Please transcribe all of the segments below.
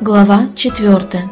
Глава 4.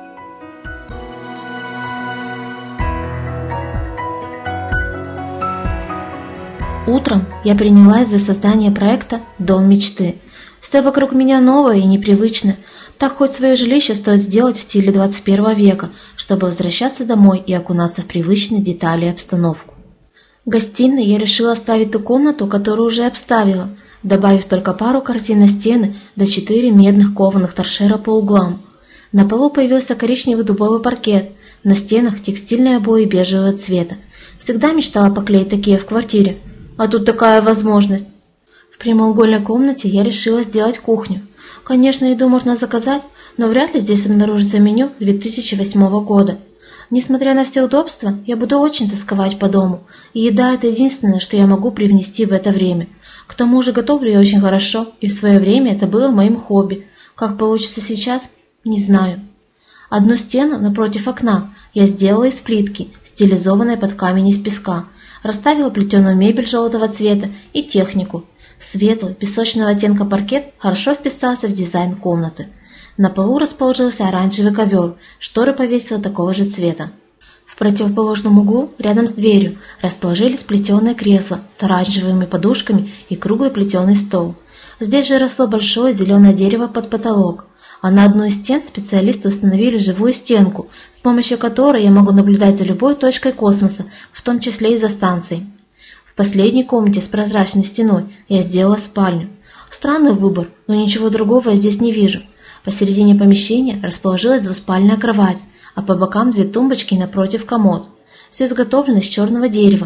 Утром я принялась за создание проекта «Дом мечты». Все вокруг меня новое и непривычное. Так хоть свое жилище стоит сделать в стиле 21 века, чтобы возвращаться домой и окунаться в привычные детали и обстановку. В гостиной я решила оставить ту комнату, которую уже обставила, добавив только пару картин на стены до 4 медных кованых торшера по углам. На полу появился коричневый дубовый паркет, на стенах текстильные обои бежевого цвета. Всегда мечтала поклеить такие в квартире, а тут такая возможность. В прямоугольной комнате я решила сделать кухню. Конечно, еду можно заказать, но вряд ли здесь обнаружится меню 2008 года. Несмотря на все удобства, я буду очень тосковать по дому, и еда – это единственное, что я могу привнести в это время. К тому же готовлю я очень хорошо, и в свое время это было моим хобби. Как получится сейчас – не знаю. Одну стену напротив окна я сделала из плитки, стилизованной под камень из песка, расставила плетеную мебель желтого цвета и технику. Светлый, песочного оттенка паркет хорошо вписался в дизайн комнаты. На полу расположился оранжевый ковер, шторы повесила такого же цвета. В противоположном углу, рядом с дверью, расположились плетеные кресла с оранжевыми подушками и круглый плетеный стол. Здесь же росло большое зеленое дерево под потолок, а на одну из стен специалисты установили живую стенку, с помощью которой я могу наблюдать за любой точкой космоса, в том числе и за станцией. В последней комнате с прозрачной стеной я сделала спальню. Странный выбор, но ничего другого я здесь не вижу. Посередине помещения расположилась двуспальная кровать, а по бокам 2 тумбочки и напротив комод. Все изготовлено из черного дерева.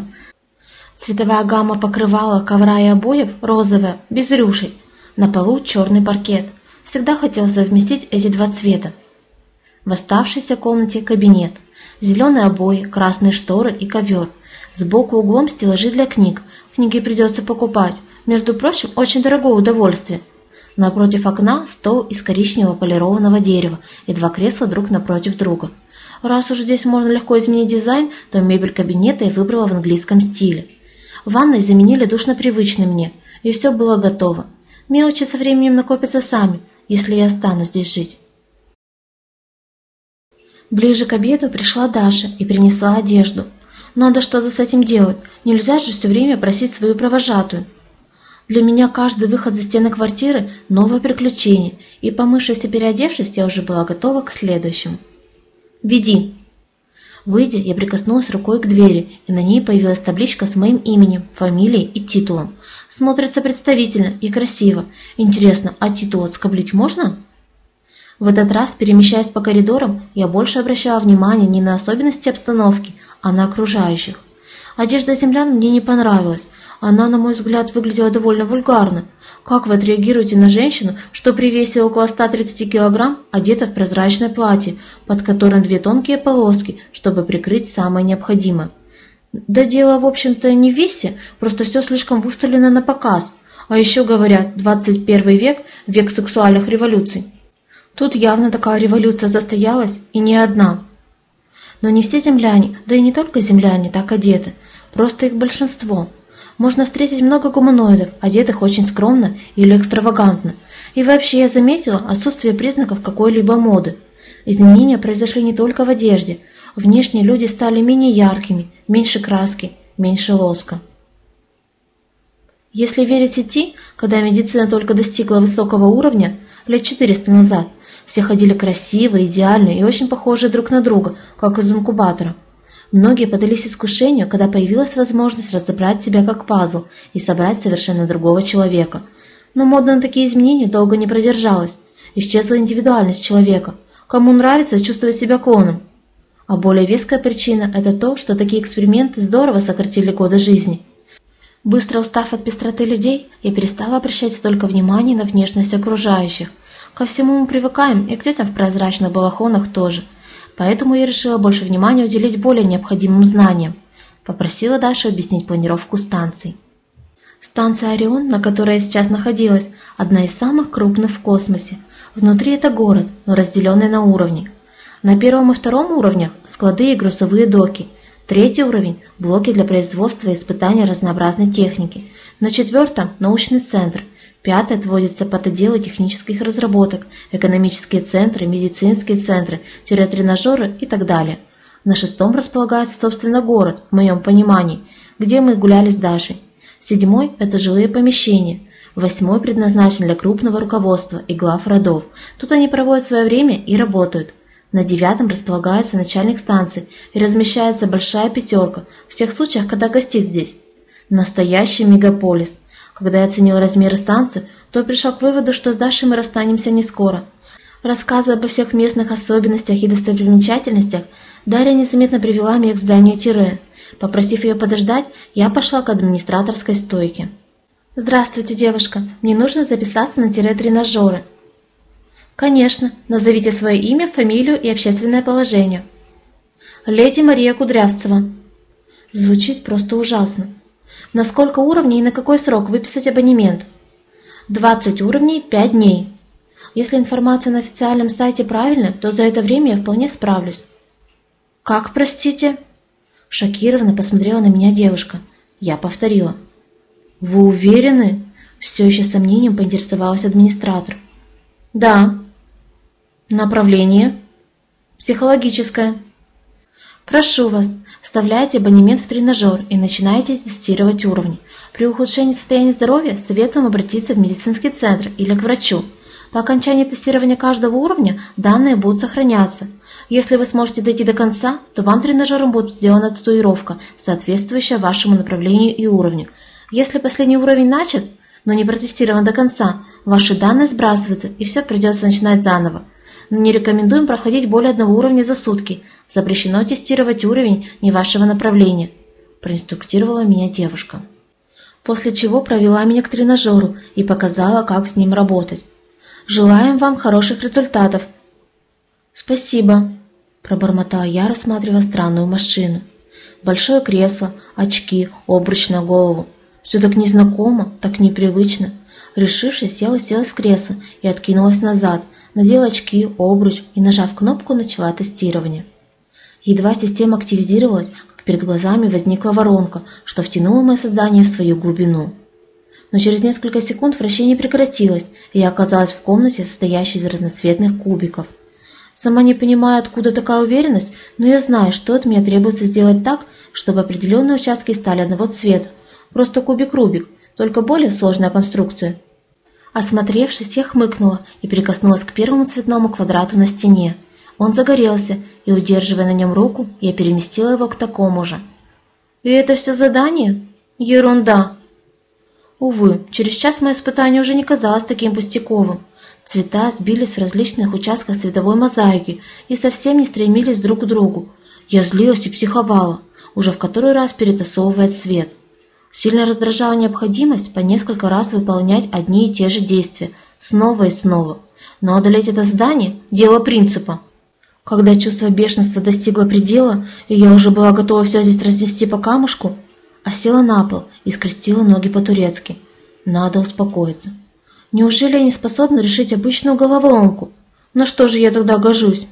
Цветовая гамма покрывала, ковра и обоев розовая, без рюшей. На полу черный паркет. Всегда хотел совместить эти 2 цвета. В оставшейся комнате кабинет. Зеленые обои, красные шторы и ковер. Сбоку углом стеллажи для книг. Книги придется покупать. Между прочим, очень дорогое удовольствие. Напротив окна стол из коричневого полированного дерева и 2 кресла друг напротив друга. Раз уж здесь можно легко изменить дизайн, то мебель кабинета я выбрала в английском стиле. В ванной заменили душно-привычный мне, и все было готово. Мелочи со временем накопятся сами, если я останусь здесь жить. Ближе к обеду пришла Даша и принесла одежду. Надо что-то с этим делать, нельзя же все время просить свою провожатую. Для меня каждый выход за стены квартиры – новое приключение, и, помывшись и переодевшись, я уже была готова к следующему. «Веди!» Выйдя, я прикоснулась рукой к двери, и на ней появилась табличка с моим именем, фамилией и титулом. Смотрится представительно и красиво. Интересно, а титул отскоблить можно? В этот раз, перемещаясь по коридорам, я больше обращала внимание не на особенности обстановки, а на окружающих. Одежда землян мне не понравилась. Она, на мой взгляд, выглядела довольно вульгарно. Как вы отреагируете на женщину, что при весе около 130 кг одета в прозрачное платье, под которым 2 тонкие полоски, чтобы прикрыть самое необходимое? Да дело, в общем-то, не в весе, просто все слишком выставлено на показ. А еще говорят, 21 век – век сексуальных революций. Тут явно такая революция состоялась, и не одна. Но не все земляне, да и не только земляне, так одеты, просто их большинство. Можно встретить много гуманоидов, одетых очень скромно или экстравагантно. И вообще я заметила отсутствие признаков какой-либо моды. Изменения произошли не только в одежде. Внешне люди стали менее яркими, меньше краски, меньше лоска. Если верить сети, когда медицина только достигла высокого уровня, лет 400 назад, все ходили красивые, идеальные и очень похожие друг на друга, как из инкубатора. Многие поддались искушению, когда появилась возможность разобрать себя как пазл и собрать совершенно другого человека. Но мода на такие изменения долго не продержалась. Исчезла индивидуальность человека. Кому нравится чувствовать себя клоном. А более веская причина – это то, что такие эксперименты здорово сократили годы жизни. Быстро устав от пестроты людей, я перестала обращать столько внимания на внешность окружающих. Ко всему мы привыкаем, и к детям в прозрачных балахонах тоже. Поэтому я решила больше внимания уделить более необходимым знаниям. Попросила Дашу объяснить планировку станций. Станция «Орион», на которой я сейчас находилась, одна из самых крупных в космосе. Внутри это город, но разделенный на уровни. На 1 и 2 уровнях – склады и грузовые доки. 3 уровень – блоки для производства и испытания разнообразной техники. На 4 – научный центр. 5 отводится под отделы технических разработок, экономические центры, медицинские центры, тренажеры и так далее. На 6 располагается, собственно, город, в моем понимании, где мы гуляли с Дашей. 7 – это жилые помещения. 8 предназначен для крупного руководства и глав родов. Тут они проводят свое время и работают. На 9 располагается начальник станции и размещается большая 5 в тех случаях, когда гостит здесь. Настоящий мегаполис. Когда я оценил размеры станции, то пришел к выводу, что с Дашей мы расстанемся не скоро. Рассказывая обо всех местных особенностях и достопримечательностях, Дарья незаметно привела меня к зданию тире. Попросив ее подождать, я пошла к администраторской стойке. «Здравствуйте, девушка. Мне нужно записаться на тренажеры». «Конечно. Назовите свое имя, фамилию и общественное положение». «Леди Мария Кудрявцева». Звучит просто ужасно. На сколько уровней и на какой срок выписать абонемент? 20 уровней, 5 дней. Если информация на официальном сайте правильная, то за это время я вполне справлюсь. Как, простите? Шокированно посмотрела на меня девушка. Я повторила. Вы уверены? Все еще с сомнением поинтересовалась администратор. Да. Направление? Психологическое. Прошу вас. Вставляете абонемент в тренажер и начинаете тестировать уровни. При ухудшении состояния здоровья советуем обратиться в медицинский центр или к врачу. По окончании тестирования каждого уровня данные будут сохраняться. Если вы сможете дойти до конца, то вам тренажером будет сделана татуировка, соответствующая вашему направлению и уровню. Если последний уровень начат, но не протестирован до конца, ваши данные сбрасываются и все придется начинать заново. Но не рекомендуем проходить более 1 уровня за сутки. Запрещено тестировать уровень не вашего направления, проинструктировала меня девушка. После чего провела меня к тренажеру и показала, как с ним работать. Желаем вам хороших результатов. Спасибо, пробормотала я, рассматривая странную машину. Большое кресло, очки, обруч на голову. Все так незнакомо, так непривычно. Решившись, я уселась в кресло и откинулась назад, надела очки, обруч и, нажав кнопку, начала тестирование. Едва система активизировалась, как перед глазами возникла воронка, что втянуло мое создание в свою глубину. Но через несколько секунд вращение прекратилось, и я оказалась в комнате, состоящей из разноцветных кубиков. Сама не понимаю, откуда такая уверенность, но я знаю, что от меня требуется сделать так, чтобы определенные участки стали одного цвета. Просто кубик-рубик, только более сложная конструкция. Осмотревшись, я хмыкнула и прикоснулась к первому цветному квадрату на стене. Он загорелся, и, удерживая на нем руку, я переместила его к такому же. «И это все задание? Ерунда!» Увы, через час мое испытание уже не казалось таким пустяковым. Цвета сбились в различных участках цветовой мозаики и совсем не стремились друг к другу. Я злилась и психовала, уже в который раз перетасовывая цвет. Сильно раздражала необходимость по несколько раз выполнять одни и те же действия, снова и снова. Но одолеть это задание – дело принципа. Когда чувство бешенства достигло предела, и я уже была готова все здесь разнести по камушку, а села на пол и скрестила ноги по-турецки. Надо успокоиться. Неужели я не способна решить обычную головоломку? На что же я тогда гожусь?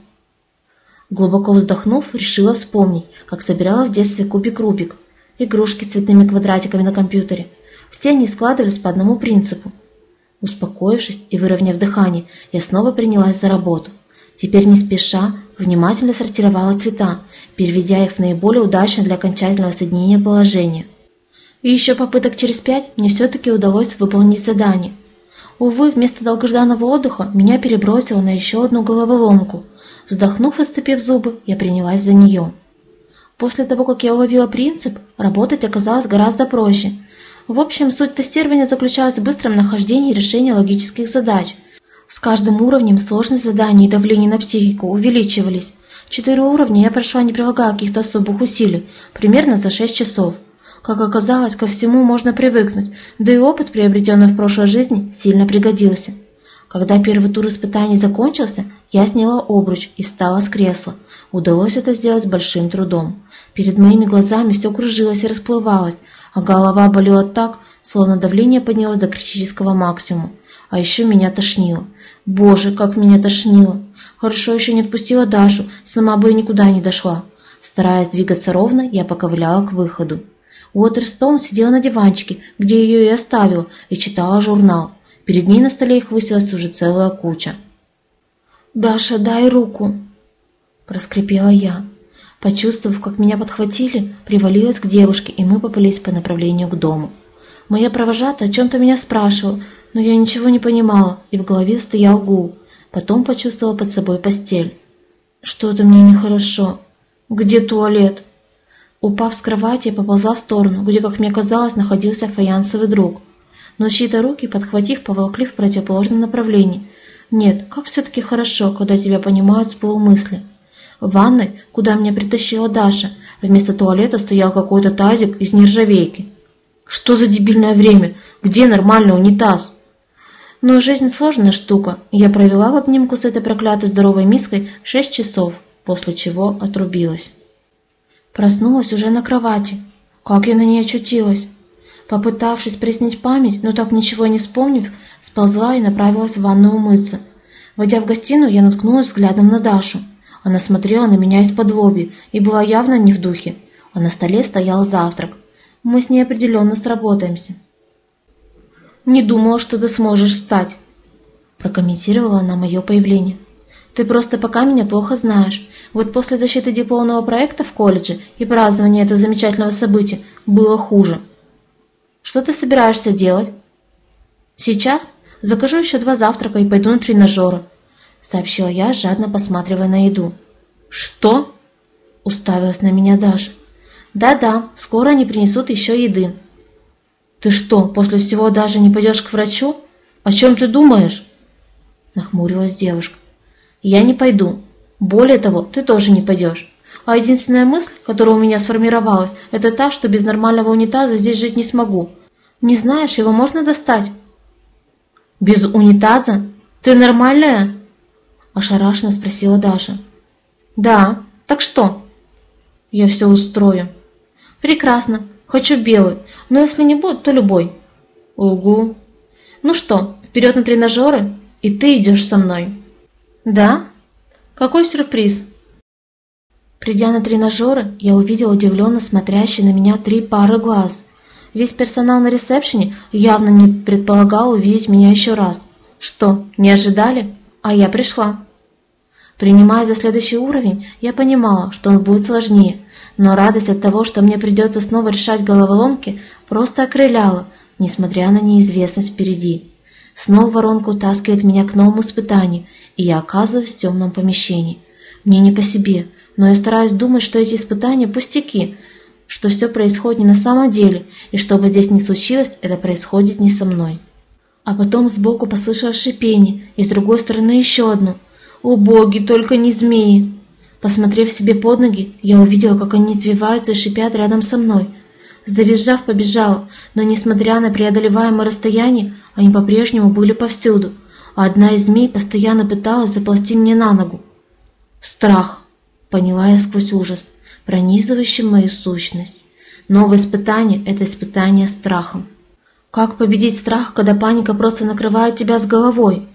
Глубоко вздохнув, решила вспомнить, как собирала в детстве кубик-рубик, игрушки с цветными квадратиками на компьютере. Все они складывались по одному принципу. Успокоившись и выровняв дыхание, я снова принялась за работу. Теперь не спеша, внимательно сортировала цвета, переведя их в наиболее удачное для окончательного соединения положение. И еще попыток через 5 мне все-таки удалось выполнить задание. Увы, вместо долгожданного отдыха меня перебросило на еще одну головоломку. Вздохнув и сцепив зубы, я принялась за нее. После того, как я уловила принцип, работать оказалось гораздо проще. В общем, суть тестирования заключалась в быстром нахождении решения логических задач. С каждым уровнем сложность заданий и давление на психику увеличивались. 4 уровня я прошла, не прилагая каких-то особых усилий, примерно за 6 часов. Как оказалось, ко всему можно привыкнуть, да и опыт, приобретенный в прошлой жизни, сильно пригодился. Когда первый тур испытаний закончился, я сняла обруч и встала с кресла. Удалось это сделать с большим трудом. Перед моими глазами все кружилось и расплывалось, а голова болела так, словно давление поднялось до критического максимума. А еще меня тошнило. Боже, как меня тошнило! Хорошо еще не отпустила Дашу, сама бы и никуда не дошла. Стараясь двигаться ровно, я поковыляла к выходу. Уотерстоун сидела на диванчике, где ее и оставила, и читала журнал. Перед ней на столе их высилась уже целая куча. «Даша, дай руку!» – проскрипела я. Почувствовав, как меня подхватили, привалилась к девушке, и мы поплелись по направлению к дому. Моя провожатая о чем-то меня спрашивала, но я ничего не понимала, и в голове стоял гул. Потом почувствовала под собой постель. Что-то мне нехорошо. Где туалет? Упав с кровати, я поползла в сторону, где, как мне казалось, находился фаянсовый друг. Но чьи-то руки, подхватив, поволокли в противоположном направлении. Нет, как все-таки хорошо, когда тебя понимают с полумысли. В ванной, куда меня притащила Даша, вместо туалета стоял какой-то тазик из нержавейки. Что за дебильное время? Где нормальный унитаз? Но жизнь сложная штука, и я провела в обнимку с этой проклятой здоровой миской 6 часов, после чего отрубилась. Проснулась уже на кровати. Как я на ней очутилась? Попытавшись прояснить память, но так ничего не вспомнив, сползла и направилась в ванную умыться. Войдя в гостиную, я наткнулась взглядом на Дашу. Она смотрела на меня из-под лобья и была явно не в духе, а на столе стоял завтрак. Мы с ней определенно сработаемся. «Не думала, что ты сможешь встать», – прокомментировала она мое появление. «Ты просто пока меня плохо знаешь. Вот после защиты дипломного проекта в колледже и празднования этого замечательного события было хуже. Что ты собираешься делать?» «Сейчас закажу еще 2 завтрака и пойду на тренажеры», – сообщила я, жадно посматривая на еду. «Что?» – уставилась на меня Даша. «Да-да, скоро они принесут еще еды». «Ты что, после всего даже не пойдешь к врачу? О чем ты думаешь?» Нахмурилась девушка. «Я не пойду. Более того, ты тоже не пойдешь. А единственная мысль, которая у меня сформировалась, это та, что без нормального унитаза здесь жить не смогу. Не знаешь, его можно достать?» «Без унитаза? Ты нормальная?» Ошарашенно спросила Даша. «Да, так что?» «Я все устрою». «Прекрасно. Хочу белый, но если не будет, то любой». «Угу. Ну что, вперед на тренажеры, и ты идешь со мной». «Да? Какой сюрприз?» Придя на тренажеры, я увидела удивленно смотрящие на меня 3 пары глаз. Весь персонал на ресепшене явно не предполагал увидеть меня еще раз. Что, не ожидали? А я пришла. Принимая за следующий уровень, я понимала, что он будет сложнее, но радость от того, что мне придется снова решать головоломки, просто окрыляла, несмотря на неизвестность впереди. Снова воронка утаскивает меня к новому испытанию, и я оказываюсь в темном помещении. Мне не по себе, но я стараюсь думать, что эти испытания пустяки, что все происходит не на самом деле, и что бы здесь ни случилось, это происходит не со мной. А потом сбоку послышалось шипение, и с другой стороны еще одно. О боги, только не змеи! Посмотрев себе под ноги, я увидела, как они извиваются и шипят рядом со мной. Завизжав, побежала, но, несмотря на преодолеваемое расстояние, они по-прежнему были повсюду, а одна из змей постоянно пыталась заползти мне на ногу. Страх, поняла я сквозь ужас, пронизывающий мою сущность. Новое испытание – это испытание страхом. Как победить страх, когда паника просто накрывает тебя с головой?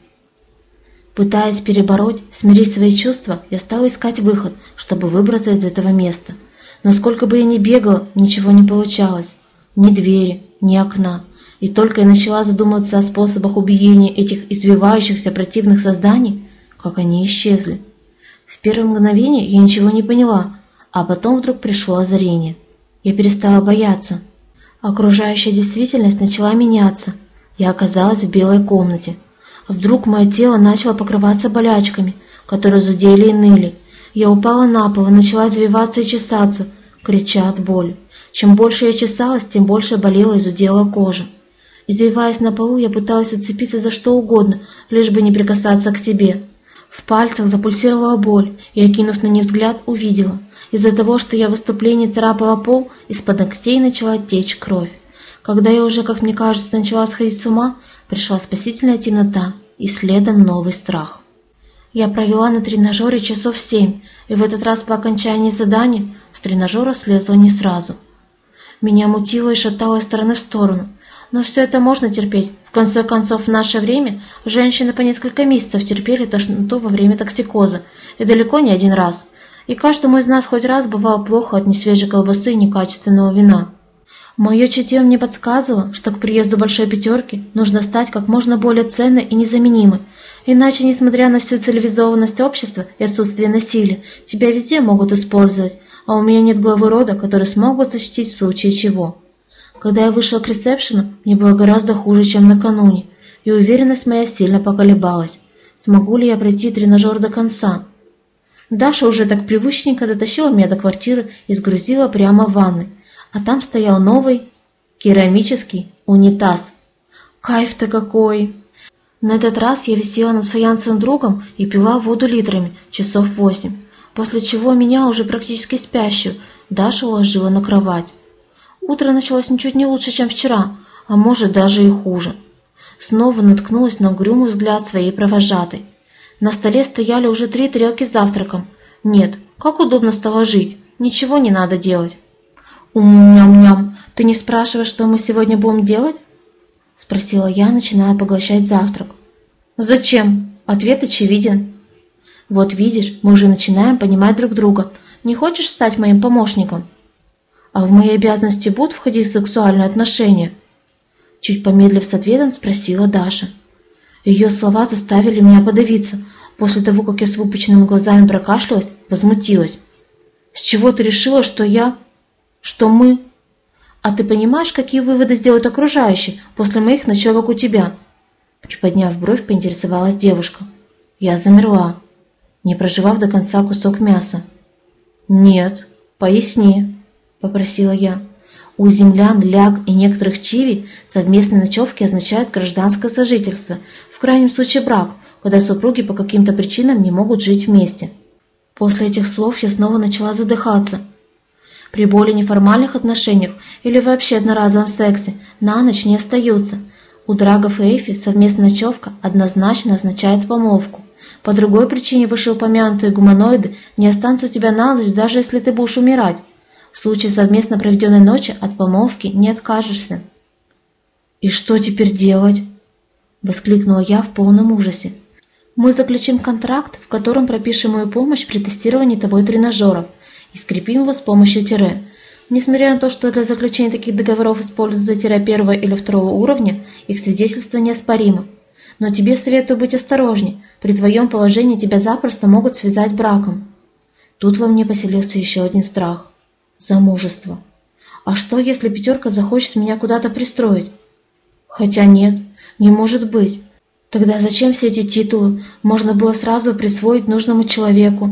Пытаясь перебороть, смирить свои чувства, я стала искать выход, чтобы выбраться из этого места. Но сколько бы я ни бегала, ничего не получалось. Ни двери, ни окна. И только я начала задумываться о способах убиения этих извивающихся противных созданий, как они исчезли. В первое мгновение я ничего не поняла, а потом вдруг пришло озарение. Я перестала бояться. Окружающая действительность начала меняться. Я оказалась в белой комнате. Вдруг мое тело начало покрываться болячками, которые зудели и ныли. Я упала на пол и начала извиваться и чесаться, крича от боли. Чем больше я чесалась, тем больше болела и зудела кожа. Извиваясь на полу, я пыталась уцепиться за что угодно, лишь бы не прикасаться к себе. В пальцах запульсировала боль, и, окинув на них взгляд, увидела. Из-за того, что я в выступлении царапала пол, из-под ногтей начала течь кровь. Когда я уже, как мне кажется, начала сходить с ума, пришла спасительная темнота и следом новый страх. Я провела на тренажере часов 7, и в этот раз по окончании задания с тренажера слезла не сразу. Меня мутило и шатало из стороны в сторону. Но все это можно терпеть. В конце концов, в наше время женщины по несколько месяцев терпели тошноту во время токсикоза, и далеко не один раз. И каждому из нас хоть раз бывало плохо от несвежей колбасы и некачественного вина. Мое чутье мне подсказывало, что к приезду большой пятерки нужно стать как можно более ценной и незаменимой, иначе, несмотря на всю цивилизованность общества и отсутствие насилия, тебя везде могут использовать, а у меня нет главы рода, который смог бы защитить в случае чего. Когда я вышла к ресепшену, мне было гораздо хуже, чем накануне, и уверенность моя сильно поколебалась. Смогу ли я пройти тренажер до конца? Даша уже так привычненько дотащила меня до квартиры и сгрузила прямо в ванной, а там стоял новый керамический унитаз. Кайф-то какой! На этот раз я висела над фаянсовым другом и пила воду литрами, часов 8, после чего меня, уже практически спящую, Даша уложила на кровать. Утро началось ничуть не лучше, чем вчера, а может даже и хуже. Снова наткнулась на угрюмый взгляд своей провожатой. На столе стояли уже 3 тарелки с завтраком. Нет, как удобно стало жить, ничего не надо делать. «Ням-ням, ты не спрашиваешь, что мы сегодня будем делать?» — спросила я, начиная поглощать завтрак. «Зачем? Ответ очевиден». «Вот видишь, мы уже начинаем понимать друг друга. Не хочешь стать моим помощником?» «А в мои обязанности будут входить сексуальные отношения?» Чуть помедлив с ответом, спросила Даша. Ее слова заставили меня подавиться. После того, как я с выпученными глазами прокашлялась, возмутилась. «С чего ты решила, что я... что мы...» «А ты понимаешь, какие выводы сделают окружающие после моих ночевок у тебя?» Приподняв бровь, поинтересовалась девушка. Я замерла, не прожевав до конца кусок мяса. «Нет, поясни», — попросила я. У землян, ляг и некоторых чиви совместные ночевки означают гражданское сожительство, в крайнем случае брак, когда супруги по каким-то причинам не могут жить вместе. После этих слов я снова начала задыхаться. При более неформальных отношениях или вообще одноразовом сексе на ночь не остаются. У драгов и эйфи совместная ночевка однозначно означает помолвку. По другой причине вышеупомянутые гуманоиды не останутся у тебя на ночь, даже если ты будешь умирать. В случае совместно проведенной ночи от помолвки не откажешься. «И что теперь делать?» – воскликнула я в полном ужасе. «Мы заключим контракт, в котором пропишем мою помощь при тестировании того тренажера и скрепим его с помощью тире. Несмотря на то, что для заключения таких договоров используется тире 1 или 2 уровня, их свидетельство неоспоримо. Но тебе советую быть осторожней, при твоем положении тебя запросто могут связать браком». Тут во мне поселился еще один страх. Замужество. А что, если пятерка захочет меня куда-то пристроить? Хотя нет, не может быть. Тогда зачем все эти титулы? Можно было сразу присвоить нужному человеку.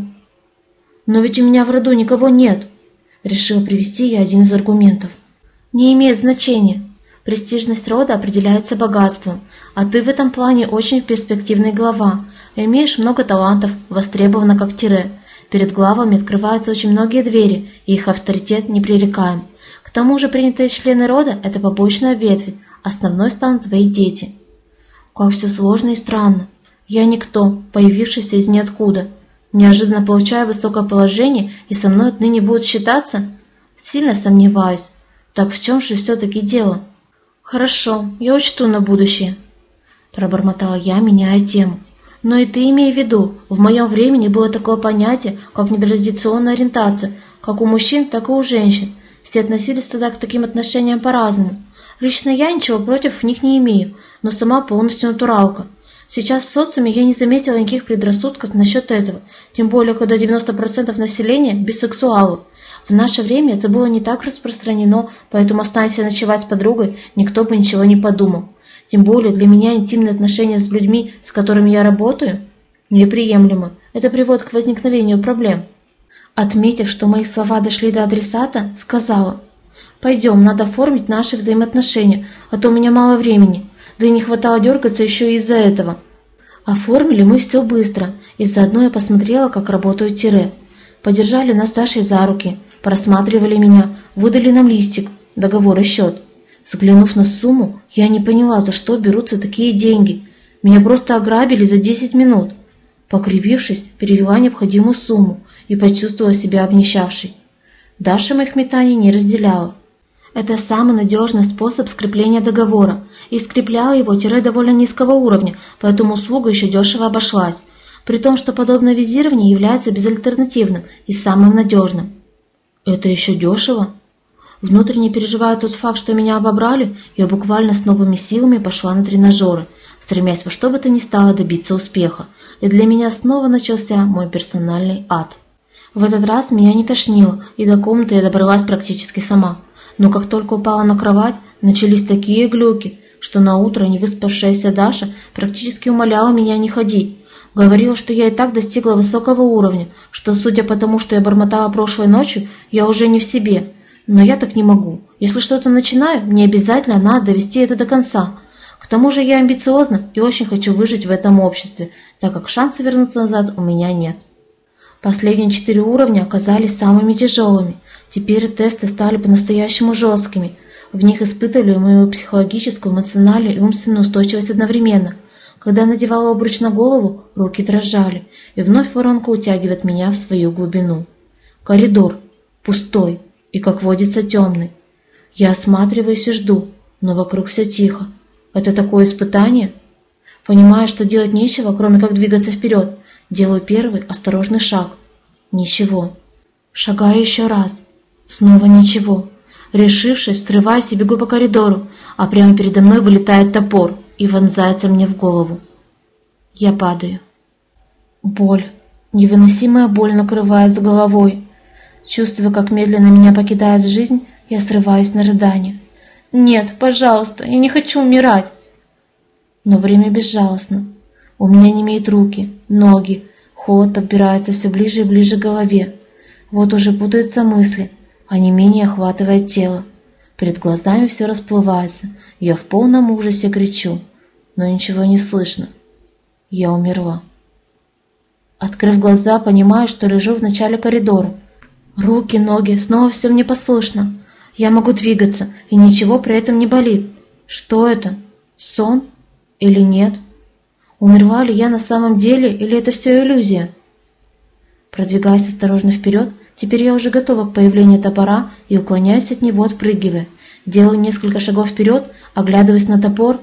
Но ведь у меня в роду никого нет. Решила привести я один из аргументов. Не имеет значения. Престижность рода определяется богатством, а ты в этом плане очень перспективный глава. Имеешь много талантов, востребована как тире. Перед главами открываются очень многие двери, и их авторитет непререкаем. К тому же принятые члены рода – это побочная ветвь, основной станут твои дети. Как все сложно и странно. Я никто, появившийся из ниоткуда. Неожиданно получаю высокое положение, и со мной отныне будут считаться? Сильно сомневаюсь. Так в чем же все-таки дело? Хорошо, я учту на будущее. Пробормотала я, меняя тему. Но и ты имей в виду, в моем времени было такое понятие, как нетрадиционная ориентация, как у мужчин, так и у женщин. Все относились тогда к таким отношениям по-разному. Лично я ничего против них не имею, но сама полностью натуралка. Сейчас в социуме я не заметила никаких предрассудков насчет этого, тем более, когда 90% населения бисексуалов. В наше время это было не так распространено, поэтому, останься ночевать с подругой, никто бы ничего не подумал. Тем более для меня интимные отношения с людьми, с которыми я работаю, неприемлемо. Это приводит к возникновению проблем. Отметив, что мои слова дошли до адресата, сказала: «Пойдем, надо оформить наши взаимоотношения, а то у меня мало времени, да и не хватало дергаться еще и из-за этого». Оформили мы все быстро, и заодно я посмотрела, как работают тире. Подержали нас с Дашей за руки, просматривали меня, выдали нам листик, договор и счет. Взглянув на сумму, я не поняла, за что берутся такие деньги. Меня просто ограбили за 10 минут. Покривившись, перевела необходимую сумму и почувствовала себя обнищавшей. Даша моих метаний не разделяла. Это самый надежный способ скрепления договора, и скрепляла его тире довольно низкого уровня, поэтому услуга еще дешево обошлась, при том, что подобное визирование является безальтернативным и самым надежным. Это еще дешево? Внутренне переживая тот факт, что меня обобрали, я буквально с новыми силами пошла на тренажеры, стремясь во что бы то ни стало добиться успеха, и для меня снова начался мой персональный ад. В этот раз меня не тошнило, и до комнаты я добралась практически сама. Но как только упала на кровать, начались такие глюки, что наутро невыспавшаяся Даша практически умоляла меня не ходить. Говорила, что я и так достигла высокого уровня, что, судя по тому, что я бормотала прошлой ночью, я уже не в себе. Но я так не могу. Если что-то начинаю, мне обязательно надо довести это до конца. К тому же я амбициозна и очень хочу выжить в этом обществе, так как шанса вернуться назад у меня нет. Последние 4 уровня оказались самыми тяжелыми. Теперь тесты стали по-настоящему жесткими. В них испытывали мою психологическую, эмоциональную и умственную устойчивость одновременно. Когда я надевала обруч на голову, руки дрожали, и вновь воронка утягивает меня в свою глубину. Коридор. Пустой. И, как водится, темный. Я осматриваюсь и жду, но вокруг все тихо. Это такое испытание? Понимая, что делать нечего, кроме как двигаться вперед, делаю первый осторожный шаг. Ничего. Шагаю еще раз. Снова ничего. Решившись, срываюсь и бегу по коридору, а прямо передо мной вылетает топор и вонзается мне в голову. Я падаю. Боль. Невыносимая боль накрывает с головой. Чувствуя, как медленно меня покидает жизнь, я срываюсь на рыдание. «Нет, пожалуйста, я не хочу умирать!» Но время безжалостно. У меня немеют руки, ноги, холод подбирается все ближе и ближе к голове. Вот уже путаются мысли, а онемение охватывает тело. Перед глазами все расплывается, я в полном ужасе кричу, но ничего не слышно. Я умерла. Открыв глаза, понимаю, что лежу в начале коридора. Руки, ноги, снова все мне послушно. Я могу двигаться, и ничего при этом не болит. Что это? Сон? Или нет? Умерла ли я на самом деле, или это все иллюзия? Продвигаясь осторожно вперед, теперь я уже готова к появлению топора и уклоняюсь от него, отпрыгивая. Делаю несколько шагов вперед, оглядываясь на топор.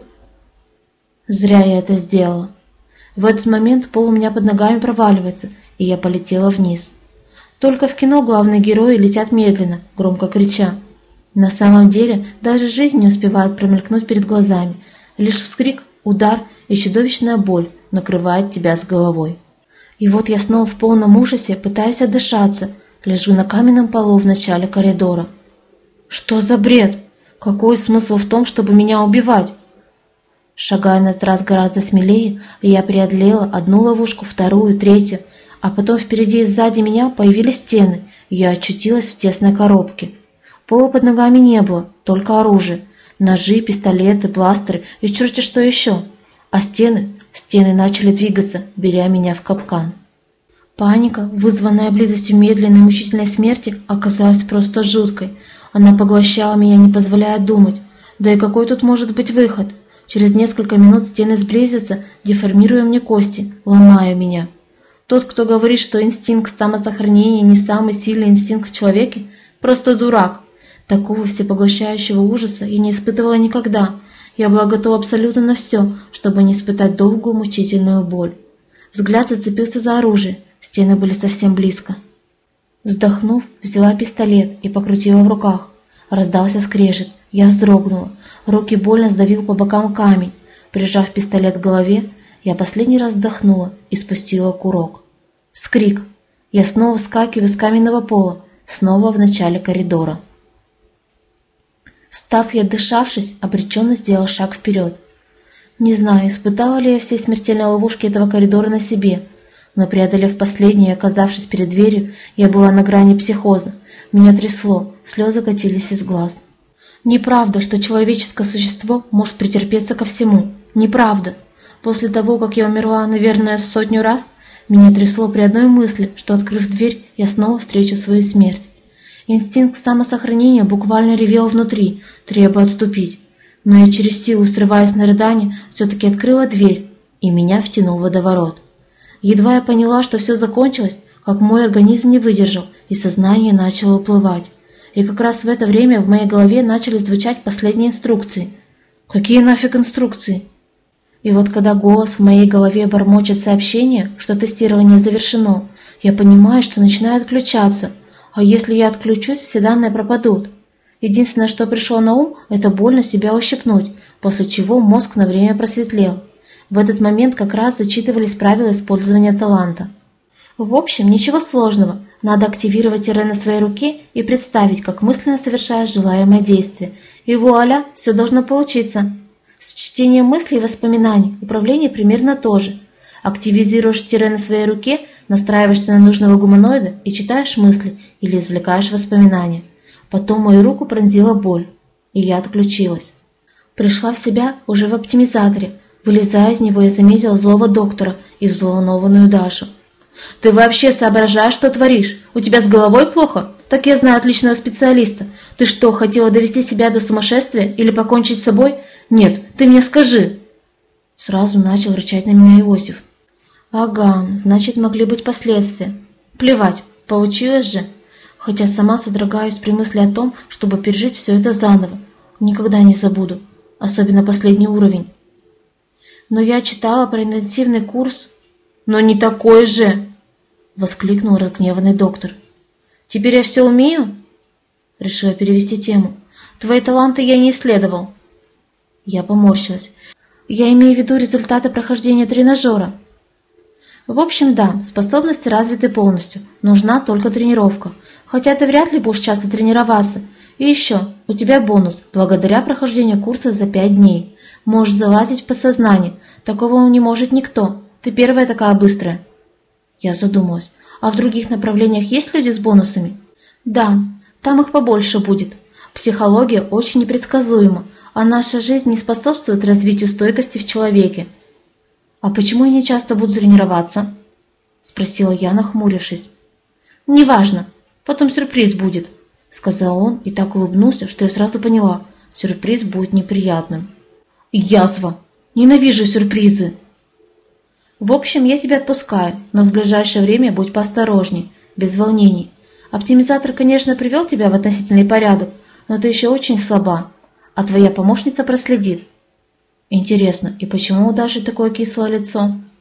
Зря я это сделала. В этот момент пол у меня под ногами проваливается, и я полетела вниз. Только в кино главные герои летят медленно, громко крича. На самом деле даже жизнь не успевает промелькнуть перед глазами. Лишь вскрик, удар и чудовищная боль накрывает тебя с головой. И вот я снова в полном ужасе пытаюсь отдышаться, лежу на каменном полу в начале коридора. Что за бред? Какой смысл в том, чтобы меня убивать? Шагая на этот раз гораздо смелее, я преодолела одну ловушку, вторую, третью, а потом впереди и сзади меня появились стены, и я очутилась в тесной коробке. Пола под ногами не было, только оружие. Ножи, пистолеты, бластеры и черти что еще. А стены начали двигаться, беря меня в капкан. Паника, вызванная близостью медленной мучительной смерти, оказалась просто жуткой. Она поглощала меня, не позволяя думать. Да и какой тут может быть выход? Через несколько минут стены сблизятся, деформируя мне кости, ломая меня. Тот, кто говорит, что инстинкт самосохранения не самый сильный инстинкт в человеке, просто дурак. Такого всепоглощающего ужаса я не испытывала никогда. Я была готова абсолютно на все, чтобы не испытать долгую мучительную боль. Взгляд зацепился за оружие, стены были совсем близко. Вздохнув, взяла пистолет и покрутила в руках. Раздался скрежет, я вздрогнула, руки больно сдавил по бокам камень. Прижав пистолет к голове, я последний раз вздохнула и спустила курок. Вскрик! Я снова вскакиваю с каменного пола, снова в начале коридора. Встав и отдышавшись, обреченно сделал шаг вперед. Не знаю, испытала ли я все смертельные ловушки этого коридора на себе, но, преодолев последнюю и оказавшись перед дверью, я была на грани психоза. Меня трясло, слезы катились из глаз. Неправда, что человеческое существо может претерпеться ко всему. Неправда. После того, как я умерла, наверное, 100 раз, меня трясло при одной мысли, что, открыв дверь, я снова встречу свою смерть. Инстинкт самосохранения буквально ревел внутри, требуя отступить. Но я через силу, срываясь на рыдание, все-таки открыла дверь, и меня втянул в водоворот. Едва я поняла, что все закончилось, как мой организм не выдержал, и сознание начало уплывать. И как раз в это время в моей голове начали звучать последние инструкции. Какие нафиг инструкции? И вот когда голос в моей голове бормочет сообщение, что тестирование завершено, я понимаю, что начинаю отключаться. А если я отключусь, все данные пропадут. Единственное, что пришло на ум, это больно себя ущипнуть, после чего мозг на время просветлел. В этот момент как раз зачитывались правила использования таланта. В общем, ничего сложного. Надо активировать Тире на своей руке и представить, как мысленно совершаешь желаемое действие. И вуаля, все должно получиться. С чтением мыслей и воспоминаний управление примерно то же. Активизируешь Тире на своей руке, настраиваешься на нужного гуманоида и читаешь мысли или извлекаешь воспоминания. Потом мою руку пронзила боль, и я отключилась. Пришла в себя уже в оптимизаторе. Вылезая из него, я заметила злого доктора и взволнованную Дашу. «Ты вообще соображаешь, что творишь? У тебя с головой плохо? Так я знаю отличного специалиста. Ты что, хотела довести себя до сумасшествия или покончить с собой? Нет, ты мне скажи!» Сразу начал рычать на меня Иосиф. «Ага, значит, могли быть последствия. Плевать, получилось же. Хотя сама содрогаюсь при мысли о том, чтобы пережить все это заново. Никогда не забуду, особенно последний уровень. Но я читала про интенсивный курс. Но не такой же!» — воскликнул разгневанный доктор. «Теперь я все умею?» — решила перевести тему. «Твои таланты я не исследовал». Я поморщилась. «Я имею в виду результаты прохождения тренажера». «В общем, да, способности развиты полностью. Нужна только тренировка. Хотя ты вряд ли будешь часто тренироваться. И еще, у тебя бонус, благодаря прохождению курса за 5 дней. Можешь залазить в подсознание. Такого не может никто. Ты первая такая быстрая». Я задумалась. «А в других направлениях есть люди с бонусами?» «Да, там их побольше будет. Психология очень непредсказуема, а наша жизнь не способствует развитию стойкости в человеке». «А почему я не часто буду тренироваться?» — спросила я, нахмурившись. «Неважно, потом сюрприз будет», — сказал он и так улыбнулся, что я сразу поняла, сюрприз будет неприятным. «Язва! Ненавижу сюрпризы!» «В общем, я тебя отпускаю, но в ближайшее время будь поосторожней, без волнений. Оптимизатор, конечно, привел тебя в относительный порядок, но ты еще очень слаба, а твоя помощница проследит». «Интересно, и почему у Даши такое кислое лицо?»